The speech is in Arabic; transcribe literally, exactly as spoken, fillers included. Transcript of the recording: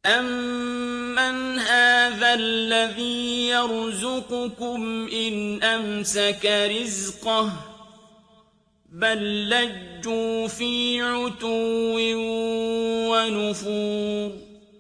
أَمَّنْ هَٰذَا الَّذِي يَرْزُقُكُمْ إِنْ أَمْسَكَ رِزْقَهُ ۚ بَل لَّجُّوا فِي عُتُوٍّ وَنُفُورٍ